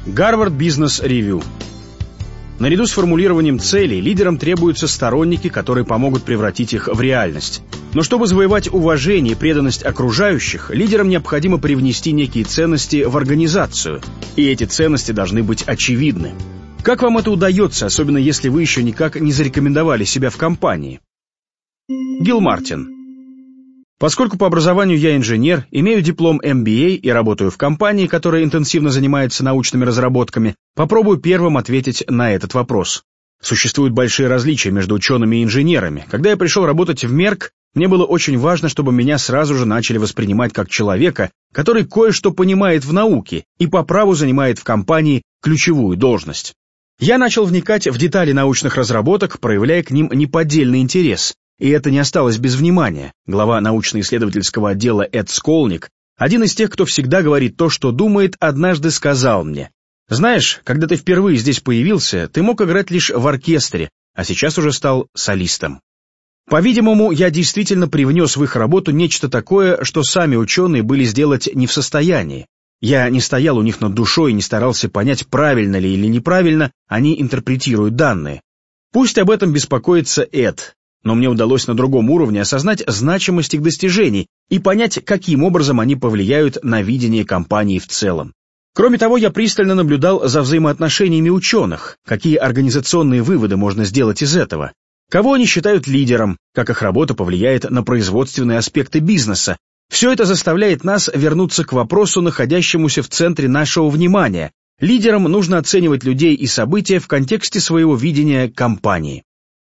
Гарвард Бизнес Ревью. Наряду с формулированием целей лидерам требуются сторонники, которые помогут превратить их в реальность. Но чтобы завоевать уважение и преданность окружающих, лидерам необходимо привнести некие ценности в организацию. И эти ценности должны быть очевидны. Как вам это удается, особенно если вы еще никак не зарекомендовали себя в компании? Гил Мартин. Поскольку по образованию я инженер, имею диплом MBA и работаю в компании, которая интенсивно занимается научными разработками, попробую первым ответить на этот вопрос. Существуют большие различия между учеными и инженерами. Когда я пришел работать в Мерк, мне было очень важно, чтобы меня сразу же начали воспринимать как человека, который кое-что понимает в науке и по праву занимает в компании ключевую должность. Я начал вникать в детали научных разработок, проявляя к ним неподдельный интерес. И это не осталось без внимания. Глава научно-исследовательского отдела Эд Сколник, один из тех, кто всегда говорит то, что думает, однажды сказал мне: «Знаешь, когда ты впервые здесь появился, ты мог играть лишь в оркестре, а сейчас уже стал солистом». По-видимому, я действительно привнес в их работу нечто такое, что сами ученые были сделать не в состоянии. Я не стоял у них над душой и не старался понять, правильно ли или неправильно они интерпретируют данные. Пусть об этом беспокоится Эд. Но мне удалось на другом уровне осознать значимость их достижений и понять, каким образом они повлияют на видение компании в целом. Кроме того, я пристально наблюдал за взаимоотношениями ученых, какие организационные выводы можно сделать из этого, кого они считают лидером, как их работа повлияет на производственные аспекты бизнеса. Все это заставляет нас вернуться к вопросу, находящемуся в центре нашего внимания. Лидерам нужно оценивать людей и события в контексте своего видения компании.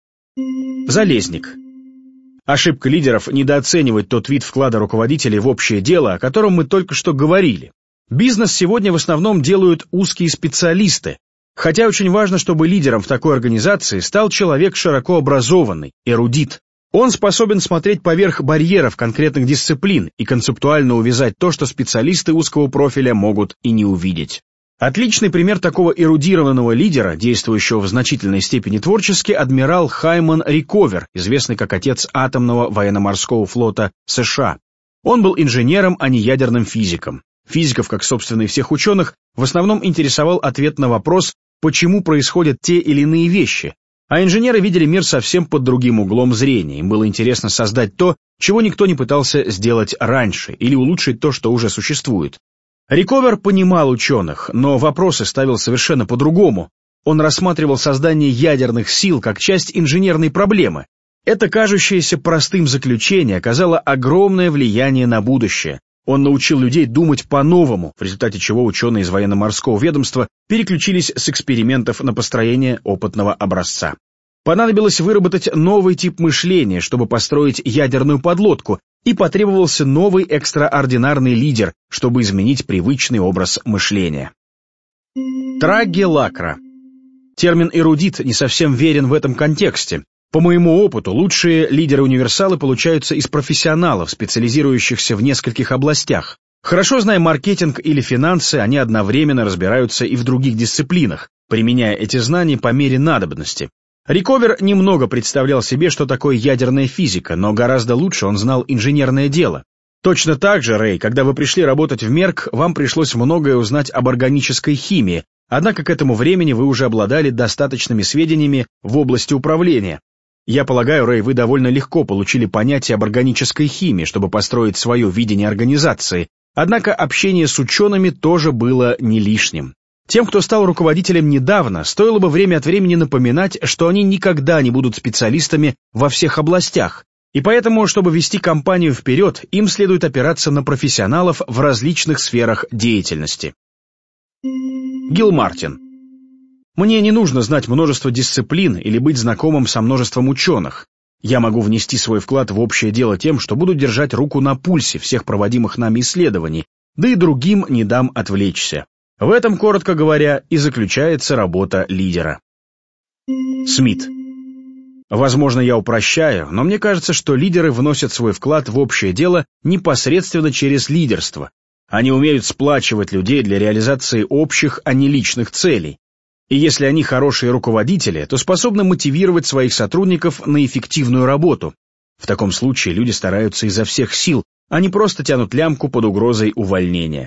Залезник. Ошибка лидеров — недооценивать тот вид вклада руководителей в общее дело, о котором мы только что говорили. Бизнес сегодня в основном делают узкие специалисты, хотя очень важно, чтобы лидером в такой организации стал человек широко образованный, эрудит. Он способен смотреть поверх барьеров конкретных дисциплин и концептуально увязать то, что специалисты узкого профиля могут и не увидеть. Отличный пример такого эрудированного лидера, действующего в значительной степени творчески, адмирал Хайман Риковер, известный как отец атомного военно-морского флота США. Он был инженером, а не ядерным физиком. Физиков, как собственно и всех ученых, в основном интересовал ответ на вопрос, почему происходят те или иные вещи. А инженеры видели мир совсем под другим углом зрения. Им было интересно создать то, чего никто не пытался сделать раньше, или улучшить то, что уже существует. Риковер понимал ученых, но вопросы ставил совершенно по-другому. Он рассматривал создание ядерных сил как часть инженерной проблемы. Это кажущееся простым заключение оказало огромное влияние на будущее. Он научил людей думать по-новому, в результате чего ученые из военно-морского ведомства переключились с экспериментов на построение опытного образца. Понадобилось выработать новый тип мышления, чтобы построить ядерную подлодку, и потребовался новый экстраординарный лидер, чтобы изменить привычный образ мышления. Трагелакра. Термин «эрудит» не совсем верен в этом контексте. По моему опыту, лучшие лидеры-универсалы получаются из профессионалов, специализирующихся в нескольких областях. Хорошо зная маркетинг или финансы, они одновременно разбираются и в других дисциплинах, применяя эти знания по мере надобности. Риковер немного представлял себе, что такое ядерная физика, но гораздо лучше он знал инженерное дело. Точно так же, Рэй, когда вы пришли работать в Мерк, вам пришлось многое узнать об органической химии, однако к этому времени вы уже обладали достаточными сведениями в области управления. Я полагаю, Рэй, вы довольно легко получили понятие об органической химии, чтобы построить свое видение организации, однако общение с учеными тоже было не лишним. Тем, кто стал руководителем недавно, стоило бы время от времени напоминать, что они никогда не будут специалистами во всех областях, и поэтому, чтобы вести компанию вперед, им следует опираться на профессионалов в различных сферах деятельности. Гил Мартин. Мне не нужно знать множество дисциплин или быть знакомым со множеством ученых. Я могу внести свой вклад в общее дело тем, что буду держать руку на пульсе всех проводимых нами исследований, да и другим не дам отвлечься. В этом, коротко говоря, и заключается работа лидера. Смит. Возможно, я упрощаю, но мне кажется, что лидеры вносят свой вклад в общее дело непосредственно через лидерство. Они умеют сплачивать людей для реализации общих, а не личных целей. И если они хорошие руководители, то способны мотивировать своих сотрудников на эффективную работу. В таком случае люди стараются изо всех сил, а не просто тянут лямку под угрозой увольнения.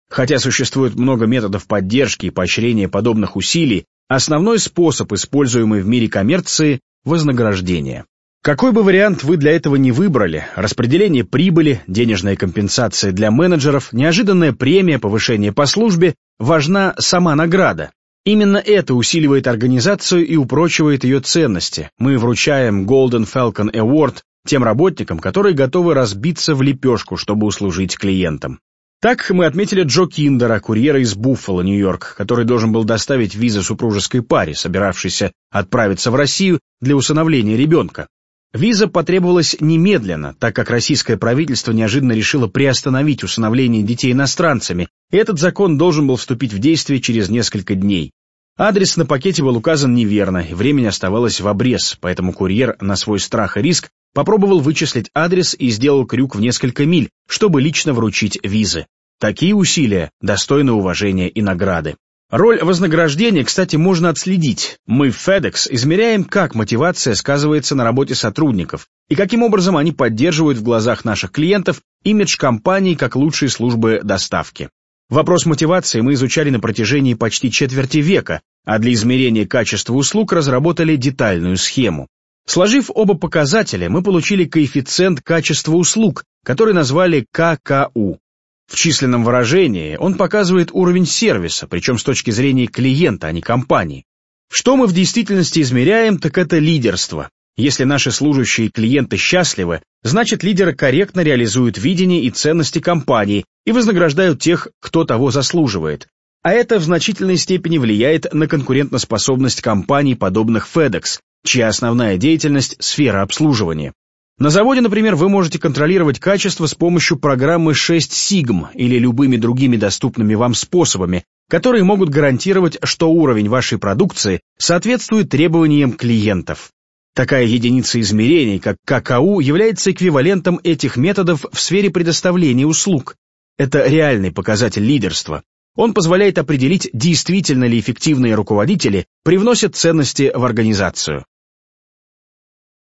Хотя существует много методов поддержки и поощрения подобных усилий, основной способ, используемый в мире коммерции – вознаграждение. Какой бы вариант вы для этого ни выбрали – распределение прибыли, денежная компенсация для менеджеров, неожиданная премия, повышение по службе – важна сама награда. Именно это усиливает организацию и упрочивает ее ценности. Мы вручаем Golden Falcon Award тем работникам, которые готовы разбиться в лепешку, чтобы услужить клиентам. Так мы отметили Джо Киндера, курьера из Буффало, Нью-Йорк, который должен был доставить визы супружеской паре, собиравшейся отправиться в Россию для усыновления ребенка. Виза потребовалась немедленно, так как российское правительство неожиданно решило приостановить усыновление детей иностранцами, и этот закон должен был вступить в действие через несколько дней. Адрес на пакете был указан неверно, и времени оставалось в обрез, поэтому курьер на свой страх и риск попробовал вычислить адрес и сделал крюк в несколько миль, чтобы лично вручить визы. Такие усилия достойны уважения и награды. Роль вознаграждения, кстати, можно отследить. Мы в FedEx измеряем, как мотивация сказывается на работе сотрудников и каким образом они поддерживают в глазах наших клиентов имидж компании как лучшей службы доставки. Вопрос мотивации мы изучали на протяжении почти четверти века, а для измерения качества услуг разработали детальную схему. Сложив оба показателя, мы получили коэффициент качества услуг, который назвали ККУ. В численном выражении он показывает уровень сервиса, причем с точки зрения клиента, а не компании. Что мы в действительности измеряем, так это лидерство. Если наши служащие и клиенты счастливы, значит лидеры корректно реализуют видение и ценности компании и вознаграждают тех, кто того заслуживает. А это в значительной степени влияет на конкурентоспособность компаний, подобных FedEx, чья основная деятельность – сфера обслуживания. На заводе, например, вы можете контролировать качество с помощью программы 6 Sigma или любыми другими доступными вам способами, которые могут гарантировать, что уровень вашей продукции соответствует требованиям клиентов. Такая единица измерений, как ККУ, является эквивалентом этих методов в сфере предоставления услуг. Это реальный показатель лидерства. Он позволяет определить, действительно ли эффективные руководители привносят ценности в организацию.